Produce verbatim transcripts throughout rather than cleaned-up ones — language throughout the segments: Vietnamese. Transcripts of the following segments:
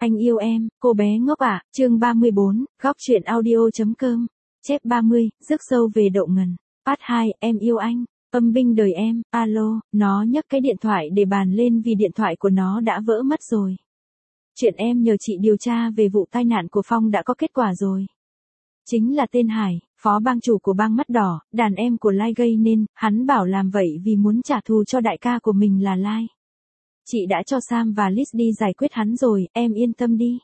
Anh yêu em, cô bé ngốc ạ, chương ba mươi bốn, góc truyện audio.com, chép ba mươi, rước sâu về đậu ngần. Part hai, em yêu anh, âm binh đời em, alo, nó nhấc cái điện thoại để bàn lên vì điện thoại của nó đã vỡ mất rồi. Chuyện em nhờ chị điều tra về vụ tai nạn của Phong đã có kết quả rồi. Chính là tên Hải, phó bang chủ của bang Mắt Đỏ, đàn em của Lai gây nên, hắn bảo làm vậy vì muốn trả thù cho đại ca của mình là Lai. Chị đã cho Sam và Liz đi giải quyết hắn rồi, em yên tâm đi.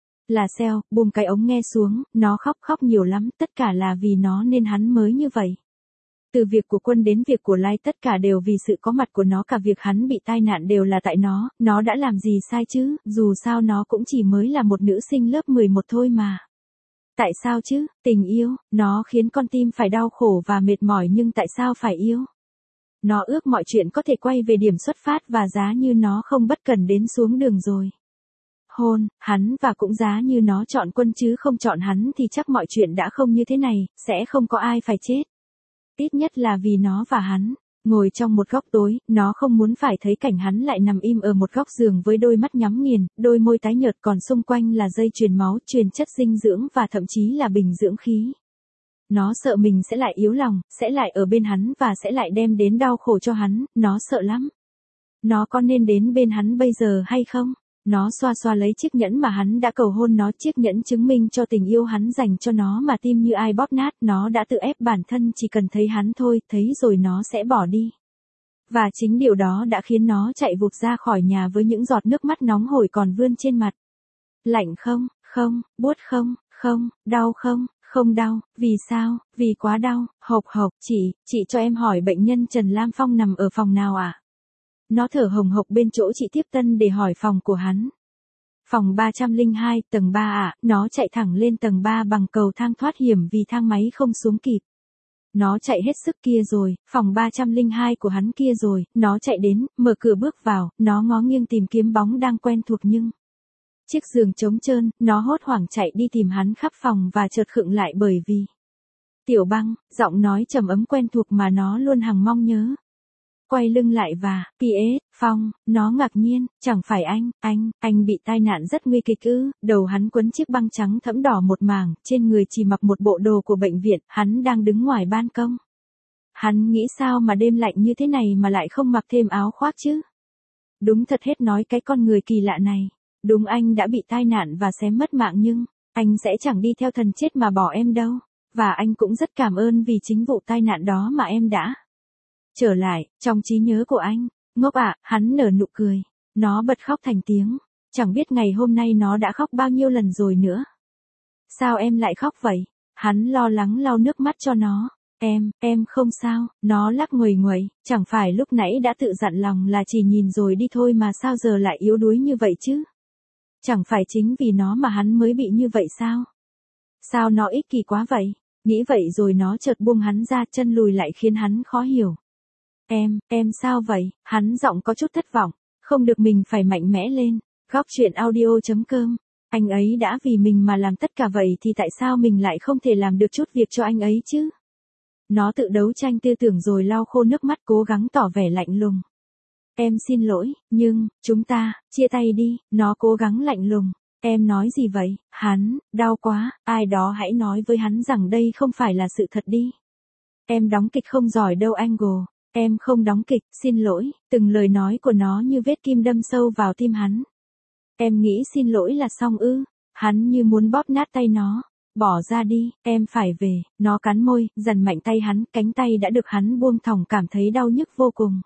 Là Seo, buông cái ống nghe xuống, nó khóc khóc nhiều lắm, tất cả là vì nó nên hắn mới như vậy. Từ việc của Quân đến việc của Lai tất cả đều vì sự có mặt của nó, cả việc hắn bị tai nạn đều là tại nó, nó đã làm gì sai chứ, dù sao nó cũng chỉ mới là một nữ sinh lớp mười một thôi mà. Tại sao chứ, tình yêu, nó khiến con tim phải đau khổ và mệt mỏi nhưng tại sao phải yêu? Nó ước mọi chuyện có thể quay về điểm xuất phát và giá như nó không bất cần đến xuống đường rồi. Hôn, hắn và cũng giá như nó chọn Quân chứ không chọn hắn thì chắc mọi chuyện đã không như thế này, sẽ không có ai phải chết. Ít nhất là vì nó và hắn. Ngồi trong một góc tối, nó không muốn phải thấy cảnh hắn lại nằm im ở một góc giường với đôi mắt nhắm nghiền, đôi môi tái nhợt còn xung quanh là dây truyền máu, truyền chất dinh dưỡng và thậm chí là bình dưỡng khí. Nó sợ mình sẽ lại yếu lòng, sẽ lại ở bên hắn và sẽ lại đem đến đau khổ cho hắn, nó sợ lắm. Nó có nên đến bên hắn bây giờ hay không? Nó xoa xoa lấy chiếc nhẫn mà hắn đã cầu hôn nó, chiếc nhẫn chứng minh cho tình yêu hắn dành cho nó mà tim như ai bóp nát, nó đã tự ép bản thân chỉ cần thấy hắn thôi, thấy rồi nó sẽ bỏ đi. Và chính điều đó đã khiến nó chạy vụt ra khỏi nhà với những giọt nước mắt nóng hổi còn vươn trên mặt. Lạnh không, không, buốt không, không, đau không, không đau, vì sao, vì quá đau, hộc hộc, chị, chị cho em hỏi bệnh nhân Trần Lam Phong nằm ở phòng nào ạ? À? Nó thở hồng hộc bên chỗ chị tiếp tân để hỏi phòng của hắn. Phòng ba trăm lẻ hai, tầng ba ạ, à, nó chạy thẳng lên tầng ba bằng cầu thang thoát hiểm vì thang máy không xuống kịp. Nó chạy hết sức kia rồi, phòng ba trăm lẻ hai của hắn kia rồi, nó chạy đến, mở cửa bước vào, nó ngó nghiêng tìm kiếm bóng đang quen thuộc nhưng... Chiếc giường trống trơn, nó hốt hoảng chạy đi tìm hắn khắp phòng và chợt khựng lại bởi vì... Tiểu Băng, giọng nói trầm ấm quen thuộc mà nó luôn hằng mong nhớ. Quay lưng lại và, pê ét, Phong, nó ngạc nhiên, chẳng phải anh, anh, anh bị tai nạn rất nguy kịch ư, đầu hắn quấn chiếc băng trắng thẫm đỏ một mảng, trên người chỉ mặc một bộ đồ của bệnh viện, hắn đang đứng ngoài ban công. Hắn nghĩ sao mà đêm lạnh như thế này mà lại không mặc thêm áo khoác chứ? Đúng thật hết nói cái con người kỳ lạ này, đúng anh đã bị tai nạn và xém mất mạng nhưng, anh sẽ chẳng đi theo thần chết mà bỏ em đâu, và anh cũng rất cảm ơn vì chính vụ tai nạn đó mà em đã... Trở lại, trong trí nhớ của anh, ngốc ạ, à, hắn nở nụ cười, nó bật khóc thành tiếng, chẳng biết ngày hôm nay nó đã khóc bao nhiêu lần rồi nữa. Sao em lại khóc vậy? Hắn lo lắng lau nước mắt cho nó, em, em không sao, nó lắc nguầy nguầy, chẳng phải lúc nãy đã tự dặn lòng là chỉ nhìn rồi đi thôi mà sao giờ lại yếu đuối như vậy chứ? Chẳng phải chính vì nó mà hắn mới bị như vậy sao? Sao nó ích kỷ quá vậy? Nghĩ vậy rồi nó chợt buông hắn ra, chân lùi lại khiến hắn khó hiểu. Em, em sao vậy? Hắn giọng có chút thất vọng, không được mình phải mạnh mẽ lên. Góc truyện audio.com, anh ấy đã vì mình mà làm tất cả vậy thì tại sao mình lại không thể làm được chút việc cho anh ấy chứ? Nó tự đấu tranh tư tưởng rồi lau khô nước mắt cố gắng tỏ vẻ lạnh lùng. Em xin lỗi, nhưng, chúng ta, chia tay đi, nó cố gắng lạnh lùng. Em nói gì vậy? Hắn, đau quá, ai đó hãy nói với hắn rằng đây không phải là sự thật đi. Em đóng kịch không giỏi đâu anh Gồ. Em không đóng kịch, xin lỗi, từng lời nói của nó như vết kim đâm sâu vào tim hắn. Em nghĩ xin lỗi là xong ư, hắn như muốn bóp nát tay nó, bỏ ra đi, em phải về, nó cắn môi, dằn mạnh tay hắn, cánh tay đã được hắn buông thõng cảm thấy đau nhức vô cùng.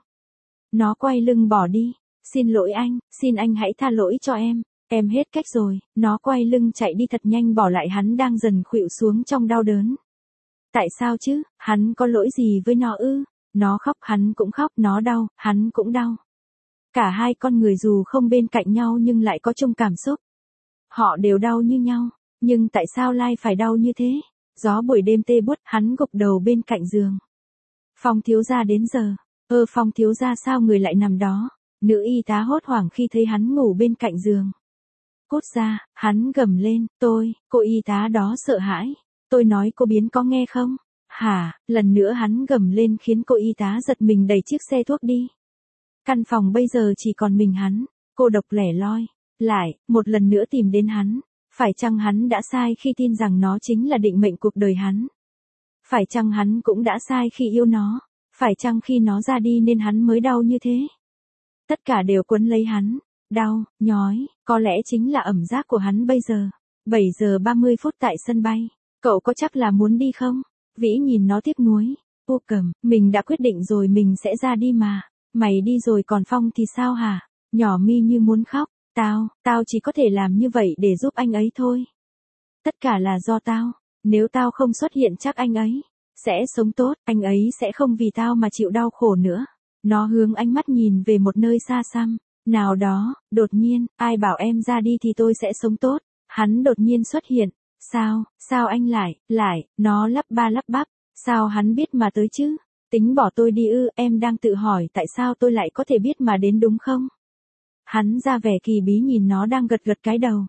Nó quay lưng bỏ đi, xin lỗi anh, xin anh hãy tha lỗi cho em, em hết cách rồi, nó quay lưng chạy đi thật nhanh bỏ lại hắn đang dần khuỵu xuống trong đau đớn. Tại sao chứ, hắn có lỗi gì với nó ư? Nó khóc, hắn cũng khóc, nó đau, hắn cũng đau. Cả hai con người dù không bên cạnh nhau nhưng lại có chung cảm xúc. Họ đều đau như nhau, nhưng tại sao Lai phải đau như thế? Gió buổi đêm tê buốt, hắn gục đầu bên cạnh giường. Phong thiếu gia đến giờ, ơ Phong thiếu gia sao người lại nằm đó? Nữ y tá hốt hoảng khi thấy hắn ngủ bên cạnh giường. Cút ra, hắn gầm lên, tôi, cô y tá đó sợ hãi. Tôi nói cô biến có nghe không? Hả, lần nữa hắn gầm lên khiến cô y tá giật mình đẩy chiếc xe thuốc đi. Căn phòng bây giờ chỉ còn mình hắn, cô độc lẻ loi. lại, một lần nữa tìm đến hắn. Phải chăng hắn đã sai khi tin rằng nó chính là định mệnh cuộc đời hắn? Phải chăng hắn cũng đã sai khi yêu nó? Phải chăng khi nó ra đi nên hắn mới đau như thế? Tất cả đều quấn lấy hắn. Đau, nhói, có lẽ chính là ẩm giác của hắn bây giờ. bảy giờ ba mươi phút tại sân bay. Cậu có chắc là muốn đi không? Vĩ nhìn nó tiếc nuối. U Cầm, mình đã quyết định rồi, mình sẽ ra đi mà. Mày đi rồi còn Phong thì sao hả? Nhỏ mi như muốn khóc. Tao, tao chỉ có thể làm như vậy để giúp anh ấy thôi. Tất cả là do tao. Nếu tao không xuất hiện chắc anh ấy sẽ sống tốt, anh ấy sẽ không vì tao mà chịu đau khổ nữa. Nó hướng ánh mắt nhìn về một nơi xa xăm. Nào đó, đột nhiên, ai bảo em ra đi thì tôi sẽ sống tốt. Hắn đột nhiên xuất hiện. Sao, sao anh lại, lại, nó lắp ba lắp bắp. Sao hắn biết mà tới chứ? Tính bỏ tôi đi ư? Em đang tự hỏi tại sao tôi lại có thể biết mà đến đúng không? Hắn ra vẻ kỳ bí nhìn nó đang gật gật cái đầu.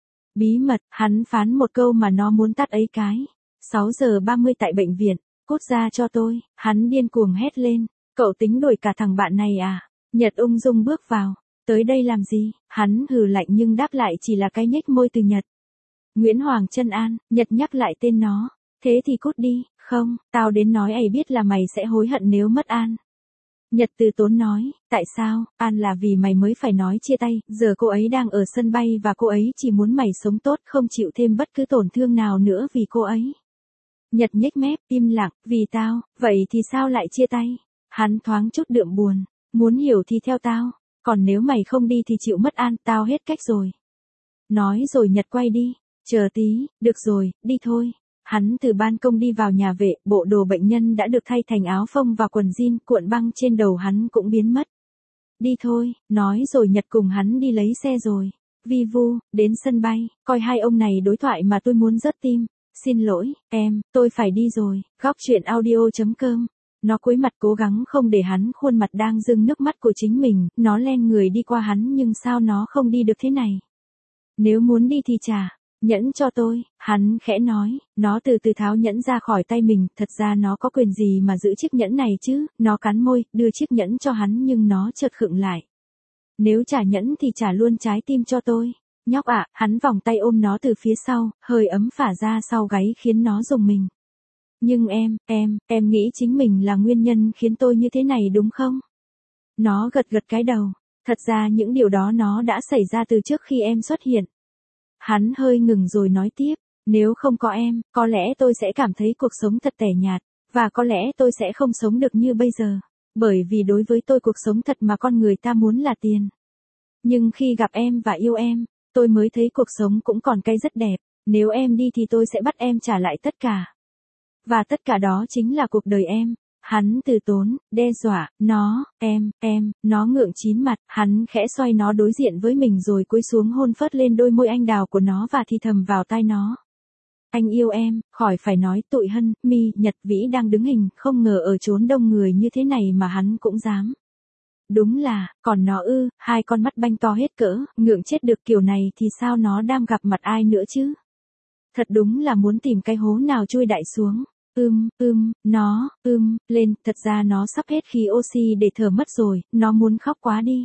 Bí mật, hắn phán một câu mà nó muốn tắt ấy cái. sáu giờ ba mươi tại bệnh viện, cút ra cho tôi, hắn điên cuồng hét lên. Cậu tính đuổi cả thằng bạn này à? Nhật ung dung bước vào. Tới đây làm gì? Hắn hừ lạnh nhưng đáp lại chỉ là cái nhếch môi từ Nhật. Nguyễn Hoàng Trân An, Nhật nhắc lại tên nó. Thế thì cút đi, không, tao đến nói ấy biết là mày sẽ hối hận nếu mất An. Nhật từ tốn nói, tại sao? An là vì mày mới phải nói chia tay, giờ cô ấy đang ở sân bay và cô ấy chỉ muốn mày sống tốt, không chịu thêm bất cứ tổn thương nào nữa vì cô ấy. Nhật nhếch mép, im lặng, vì tao, vậy thì sao lại chia tay? Hắn thoáng chút đượm buồn, muốn hiểu thì theo tao, còn nếu mày không đi thì chịu mất An, tao hết cách rồi. Nói rồi Nhật quay đi, chờ tí, được rồi, đi thôi. Hắn từ ban công đi vào nhà vệ, bộ đồ bệnh nhân đã được thay thành áo phông và quần jean, cuộn băng trên đầu hắn cũng biến mất. Đi thôi, nói rồi Nhật cùng hắn đi lấy xe rồi. Vi vu, đến sân bay, coi hai ông này đối thoại mà tôi muốn rớt tim. Xin lỗi, em, tôi phải đi rồi. Góc truyện audio chấm com. Nó cúi mặt cố gắng không để hắn khuôn mặt đang rưng nước mắt của chính mình, nó len người đi qua hắn nhưng sao nó không đi được thế này. Nếu muốn đi thì trả. Nhẫn cho tôi, hắn khẽ nói, nó từ từ tháo nhẫn ra khỏi tay mình, thật ra nó có quyền gì mà giữ chiếc nhẫn này chứ, nó cắn môi, đưa chiếc nhẫn cho hắn nhưng nó chợt khựng lại. Nếu trả nhẫn thì trả luôn trái tim cho tôi. Nhóc ạ, hắn vòng tay ôm nó từ phía sau, hơi ấm phả ra sau gáy khiến nó rùng mình. Nhưng em, em, em nghĩ chính mình là nguyên nhân khiến tôi như thế này đúng không? Nó gật gật cái đầu, thật ra những điều đó nó đã xảy ra từ trước khi em xuất hiện. Hắn hơi ngừng rồi nói tiếp, nếu không có em, có lẽ tôi sẽ cảm thấy cuộc sống thật tẻ nhạt, và có lẽ tôi sẽ không sống được như bây giờ, bởi vì đối với tôi cuộc sống thật mà con người ta muốn là tiền. Nhưng khi gặp em và yêu em, tôi mới thấy cuộc sống cũng còn cái rất đẹp, nếu em đi thì tôi sẽ bắt em trả lại tất cả. Và tất cả đó chính là cuộc đời em. Hắn từ tốn, đe dọa, nó, em, em, nó ngượng chín mặt, hắn khẽ xoay nó đối diện với mình rồi cúi xuống hôn phớt lên đôi môi anh đào của nó và thì thầm vào tai nó. Anh yêu em, khỏi phải nói. Tụi Hân, Mi, Nhật, Vĩ đang đứng hình, không ngờ ở chốn đông người như thế này mà hắn cũng dám. Đúng là, còn nó ư, hai con mắt banh to hết cỡ, ngượng chết được kiểu này thì sao nó đang gặp mặt ai nữa chứ? Thật đúng là muốn tìm cái hố nào chui đại xuống. Ưm, ưm, nó, ưm, lên, thật ra nó sắp hết khí oxy để thở mất rồi, nó muốn khóc quá đi.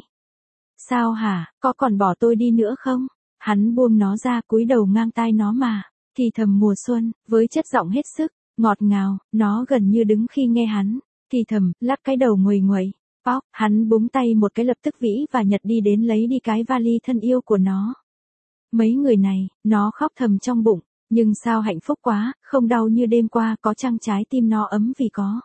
Sao hả, có còn bỏ tôi đi nữa không? Hắn buông nó ra cúi đầu ngang tai nó mà, thì thầm mùa xuân, với chất giọng hết sức, ngọt ngào, nó gần như đứng khi nghe hắn, thì thầm, lắc cái đầu nguầy nguậy, póc, hắn búng tay một cái lập tức Vĩ và Nhật đi đến lấy đi cái vali thân yêu của nó. Mấy người này, nó khóc thầm trong bụng. Nhưng sao hạnh phúc quá, không đau như đêm qua, có chăng trái tim nó ấm vì có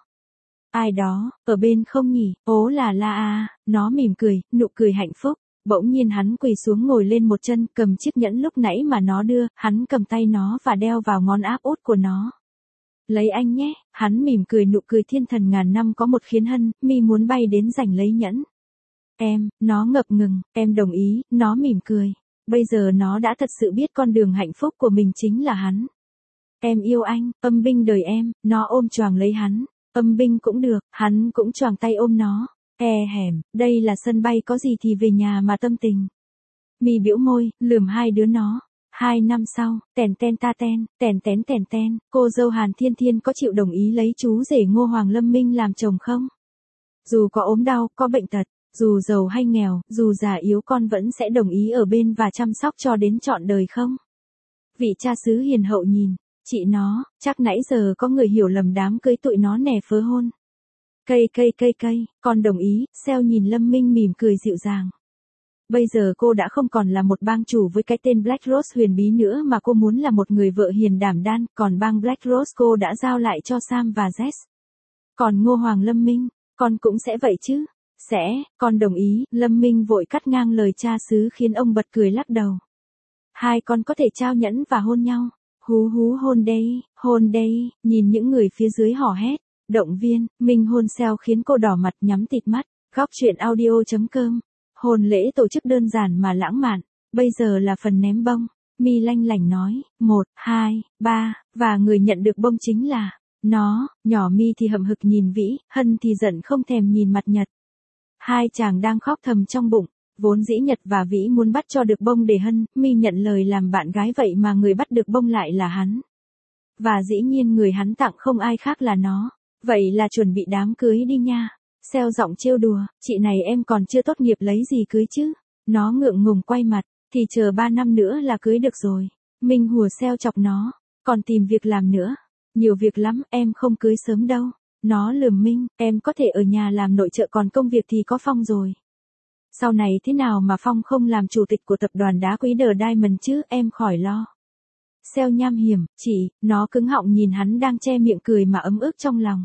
ai đó, ở bên không nhỉ, ố là la a, nó mỉm cười, nụ cười hạnh phúc, bỗng nhiên hắn quỳ xuống ngồi lên một chân, cầm chiếc nhẫn lúc nãy mà nó đưa, hắn cầm tay nó và đeo vào ngón áp út của nó. Lấy anh nhé, hắn mỉm cười nụ cười thiên thần ngàn năm có một khiến Hân, Mi muốn bay đến giành lấy nhẫn. Em, nó ngập ngừng, em đồng ý, nó mỉm cười. Bây giờ nó đã thật sự biết con đường hạnh phúc của mình chính là hắn. Em yêu anh, Âm Binh đời em, nó ôm choàng lấy hắn. Âm Binh cũng được, hắn cũng choàng tay ôm nó. E hẻm, đây là sân bay có gì thì về nhà mà tâm tình. Mi bĩu môi, lườm hai đứa nó. Hai năm sau, tèn ten ta ten, tèn tén tèn ten, cô dâu Hàn Thiên Thiên có chịu đồng ý lấy chú rể Ngô Hoàng Lâm Minh làm chồng không? Dù có ốm đau, có bệnh tật, Dù giàu hay nghèo, dù già yếu con vẫn sẽ đồng ý ở bên và chăm sóc cho đến trọn đời không? Vị cha xứ hiền hậu nhìn, chị nó, chắc nãy giờ có người hiểu lầm đám cưới tụi nó nè phớ hôn. Cây cây cây cây, con đồng ý, Seo nhìn Lâm Minh mỉm cười dịu dàng. Bây giờ cô đã không còn là một bang chủ với cái tên Black Rose huyền bí nữa mà cô muốn là một người vợ hiền đảm đan, còn bang Black Rose cô đã giao lại cho Sam và Jess. Còn Ngô Hoàng Lâm Minh, con cũng sẽ vậy chứ? Sẽ, con đồng ý, Lâm Minh vội cắt ngang lời cha xứ khiến ông bật cười lắc đầu. Hai con có thể trao nhẫn và hôn nhau. Hú hú hôn đây, hôn đây, nhìn những người phía dưới hò hét, động viên, Minh hôn Seo khiến cô đỏ mặt nhắm tịt mắt. Góc truyện audio chấm com. Hôn lễ tổ chức đơn giản mà lãng mạn, bây giờ là phần ném bông. Mi lanh lảnh nói, một, hai, ba, và người nhận được bông chính là nó. Nhỏ Mi thì hậm hực nhìn Vĩ, Hân thì giận không thèm nhìn mặt Nhật. Hai chàng đang khóc thầm trong bụng, vốn dĩ Nhật và Vĩ muốn bắt cho được bông để Hân, Mi nhận lời làm bạn gái vậy mà người bắt được bông lại là hắn. Và dĩ nhiên người hắn tặng không ai khác là nó. Vậy là chuẩn bị đám cưới đi nha. Seo giọng trêu đùa, chị này em còn chưa tốt nghiệp lấy gì cưới chứ? Nó ngượng ngùng quay mặt, thì chờ ba năm nữa là cưới được rồi. Minh hùa Seo chọc nó, còn tìm việc làm nữa. Nhiều việc lắm, em không cưới sớm đâu. Nó lườm Minh, em có thể ở nhà làm nội trợ còn công việc thì có Phong rồi. Sau này thế nào mà Phong không làm chủ tịch của tập đoàn đá quý The Diamond chứ, em khỏi lo. Seo nham hiểm, chỉ, nó cứng họng nhìn hắn đang che miệng cười mà ấm ức trong lòng.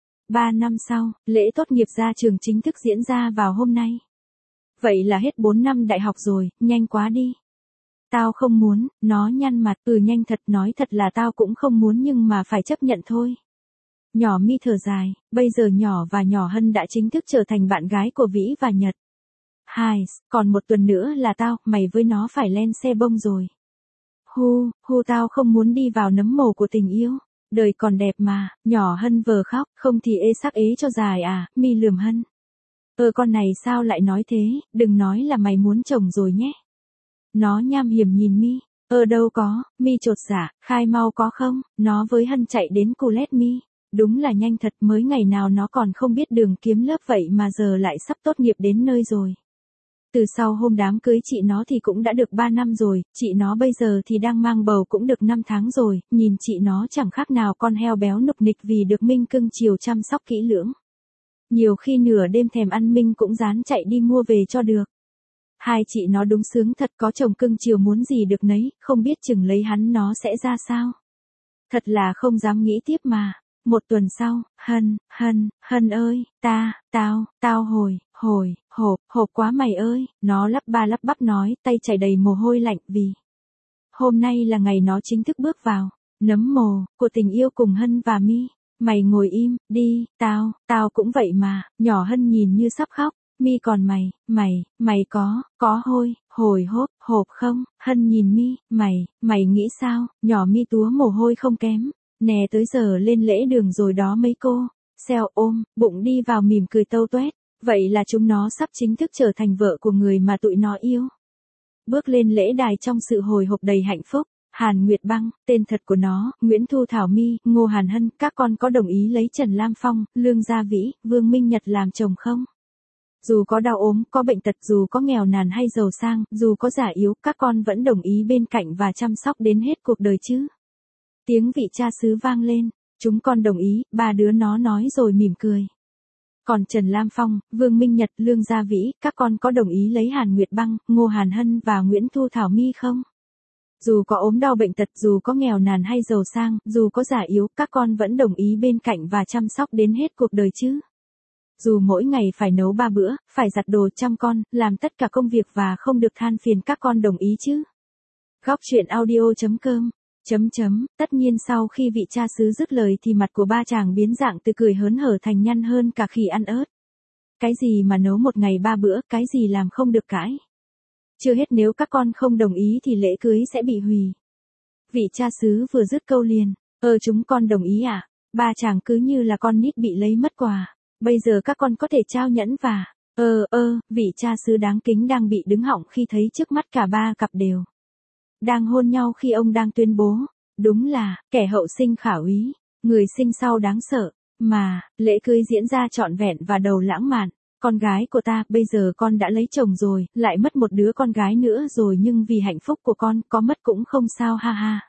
Ba năm sau, lễ tốt nghiệp ra trường chính thức diễn ra vào hôm nay. Vậy là hết bốn năm đại học rồi, nhanh quá đi. Tao không muốn, nó nhăn mặt, ừ nhanh thật, nói thật là tao cũng không muốn nhưng mà phải chấp nhận thôi. Nhỏ Mi thở dài, bây giờ nhỏ và nhỏ Hân đã chính thức trở thành bạn gái của Vĩ và Nhật. Hai, còn một tuần nữa là tao, mày với nó phải lên xe bông rồi. Hu, hu tao không muốn đi vào nấm mồ của tình yêu. Đời còn đẹp mà, nhỏ Hân vờ khóc, không thì ê sắc ế cho dài à, Mi lườm Hân. Ơ con này sao lại nói thế, đừng nói là mày muốn chồng rồi nhé. Nó nham hiểm nhìn Mi, ơ đâu có, Mi chột dạ, khai mau có không, nó với Hân chạy đến Colet Mi. Đúng là nhanh thật, mới ngày nào nó còn không biết đường kiếm lớp vậy mà giờ lại sắp tốt nghiệp đến nơi rồi. Từ sau hôm đám cưới chị nó thì cũng đã được ba năm rồi, chị nó bây giờ thì đang mang bầu cũng được năm tháng rồi, nhìn chị nó chẳng khác nào con heo béo nục nịch vì được Minh cưng chiều chăm sóc kỹ lưỡng. Nhiều khi nửa đêm thèm ăn Minh cũng dán chạy đi mua về cho được. Hai chị nó đúng sướng thật, có chồng cưng chiều muốn gì được nấy, không biết chừng lấy hắn nó sẽ ra sao. Thật là không dám nghĩ tiếp mà. Một tuần sau, Hân, Hân, Hân ơi, ta, tao, tao hồi, hồi, hộp, hộp quá mày ơi, nó lắp ba lắp bắp nói, tay chảy đầy mồ hôi lạnh vì hôm nay là ngày nó chính thức bước vào nấm mồ của tình yêu cùng Hân và Mi. Mày ngồi im, đi, tao, tao cũng vậy mà, nhỏ Hân nhìn như sắp khóc. Mi còn mày, mày, mày có, có hôi, hồi hộp, hộp không? Hân nhìn Mi, mày, mày nghĩ sao? Nhỏ Mi túa mồ hôi không kém. Nè tới giờ lên lễ đường rồi đó mấy cô. Seo ôm, bụng đi vào mỉm cười tâu tuét. Vậy là chúng nó sắp chính thức trở thành vợ của người mà tụi nó yêu. Bước lên lễ đài trong sự hồi hộp đầy hạnh phúc. Hàn Nguyệt Băng, tên thật của nó, Nguyễn Thu Thảo My, Ngô Hàn Hân, các con có đồng ý lấy Trần Lam Phong, Lương Gia Vĩ, Vương Minh Nhật làm chồng không? Dù có đau ốm, có bệnh tật, dù có nghèo nàn hay giàu sang, dù có già yếu, các con vẫn đồng ý bên cạnh và chăm sóc đến hết cuộc đời chứ? Tiếng vị cha xứ vang lên, chúng con đồng ý, ba đứa nó nói rồi mỉm cười. Còn Trần Lam Phong, Vương Minh Nhật, Lương Gia Vĩ, các con có đồng ý lấy Hàn Nguyệt Băng, Ngô Hàn Hân và Nguyễn Thu Thảo My không? Dù có ốm đau bệnh tật, dù có nghèo nàn hay giàu sang, dù có già yếu, các con vẫn đồng ý bên cạnh và chăm sóc đến hết cuộc đời chứ? Dù mỗi ngày phải nấu ba bữa, phải giặt đồ chăm con, làm tất cả công việc và không được than phiền, các con đồng ý chứ? Góc truyện audio chấm com. Chấm chấm, tất nhiên sau khi vị cha xứ dứt lời thì mặt của ba chàng biến dạng từ cười hớn hở thành nhăn hơn cả khỉ ăn ớt. Cái gì mà nấu một ngày ba bữa, cái gì làm không được cãi. Chưa hết, nếu các con không đồng ý thì lễ cưới sẽ bị hủy. Vị cha xứ vừa dứt câu liền, ơ chúng con đồng ý ạ. À? Ba chàng cứ như là con nít bị lấy mất quà. Bây giờ các con có thể trao nhẫn và, ơ ơ, vị cha xứ đáng kính đang bị đứng họng khi thấy trước mắt cả ba cặp đều đang hôn nhau khi ông đang tuyên bố, đúng là, kẻ hậu sinh khả úy, người sinh sau đáng sợ, mà, lễ cưới diễn ra trọn vẹn và đầu lãng mạn. Con gái của ta, bây giờ con đã lấy chồng rồi, lại mất một đứa con gái nữa rồi nhưng vì hạnh phúc của con, có mất cũng không sao ha ha.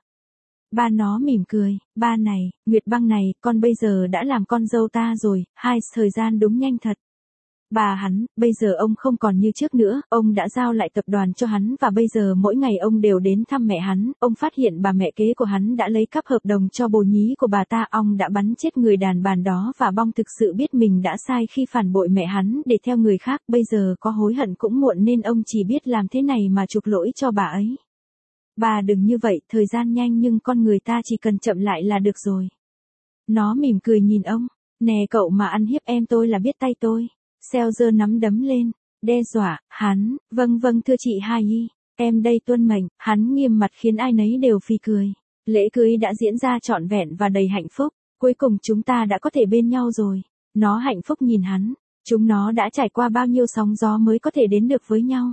Ba nó mỉm cười, ba này, Nguyệt Băng này, con bây giờ đã làm con dâu ta rồi, hai, thời gian đúng nhanh thật. Bà hắn, bây giờ ông không còn như trước nữa, ông đã giao lại tập đoàn cho hắn và bây giờ mỗi ngày ông đều đến thăm mẹ hắn, ông phát hiện bà mẹ kế của hắn đã lấy cắp hợp đồng cho bồ nhí của bà ta, ông đã bắn chết người đàn bà đó và Bong thực sự biết mình đã sai khi phản bội mẹ hắn để theo người khác, bây giờ có hối hận cũng muộn nên ông chỉ biết làm thế này mà chuộc lỗi cho bà ấy. Bà đừng như vậy, thời gian nhanh nhưng con người ta chỉ cần chậm lại là được rồi. Nó mỉm cười nhìn ông, nè cậu mà ăn hiếp em tôi là biết tay tôi. Xeo giơ nắm đấm lên, đe dọa, hắn, vâng vâng thưa chị Hai Y, em đây tuân mệnh, hắn nghiêm mặt khiến ai nấy đều phì cười. Lễ cưới đã diễn ra trọn vẹn và đầy hạnh phúc, cuối cùng chúng ta đã có thể bên nhau rồi. Nó hạnh phúc nhìn hắn, chúng nó đã trải qua bao nhiêu sóng gió mới có thể đến được với nhau.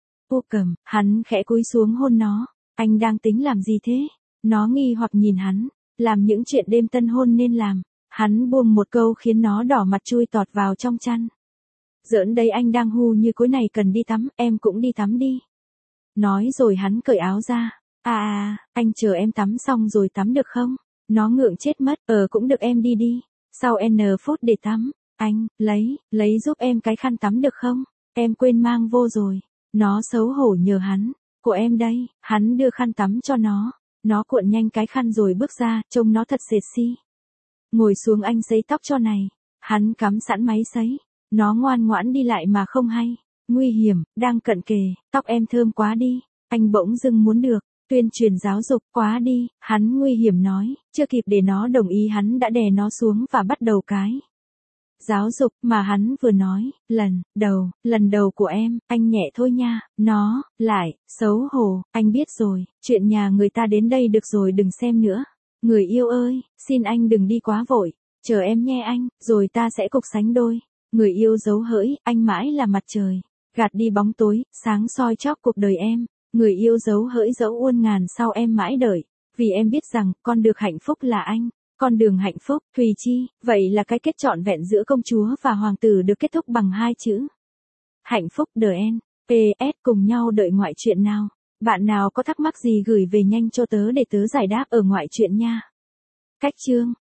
Ô cầm, hắn khẽ cúi xuống hôn nó, anh đang tính làm gì thế? Nó nghi hoặc nhìn hắn, làm những chuyện đêm tân hôn nên làm. Hắn buông một câu khiến nó đỏ mặt chui tọt vào trong chăn. Giỡn đây anh đang hu như cối này cần đi tắm, em cũng đi tắm đi. Nói rồi hắn cởi áo ra. À à, anh chờ em tắm xong rồi tắm được không? Nó ngượng chết mất, ờ cũng được em đi đi. Sau N phút để tắm, anh, lấy, lấy giúp em cái khăn tắm được không? Em quên mang vô rồi. Nó xấu hổ nhờ hắn, của em đây, hắn đưa khăn tắm cho nó. Nó cuộn nhanh cái khăn rồi bước ra, trông nó thật sexy. Ngồi xuống anh sấy tóc cho này. Hắn cắm sẵn máy sấy. Nó ngoan ngoãn đi lại mà không hay. Nguy hiểm, đang cận kề, tóc em thơm quá đi. Anh bỗng dưng muốn được, tuyên truyền giáo dục quá đi, hắn nguy hiểm nói, chưa kịp để nó đồng ý hắn đã đè nó xuống và bắt đầu cái. Giáo dục mà hắn vừa nói, lần, đầu, lần đầu của em, anh nhẹ thôi nha, nó, lại, xấu hổ, anh biết rồi, chuyện nhà người ta đến đây được rồi đừng xem nữa. Người yêu ơi, xin anh đừng đi quá vội, chờ em nghe anh, rồi ta sẽ cục sánh đôi. Người yêu giấu hỡi, anh mãi là mặt trời, gạt đi bóng tối, sáng soi chóp cuộc đời em. Người yêu giấu hỡi dẫu uôn ngàn sau em mãi đợi, vì em biết rằng, con được hạnh phúc là anh, con đường hạnh phúc, Thùy Chi, vậy là cái kết trọn vẹn giữa công chúa và hoàng tử được kết thúc bằng hai chữ. Hạnh phúc the end. pê ét cùng nhau đợi ngoại truyện nào. Bạn nào có thắc mắc gì gửi về nhanh cho tớ để tớ giải đáp ở ngoại truyện nha. Cách chương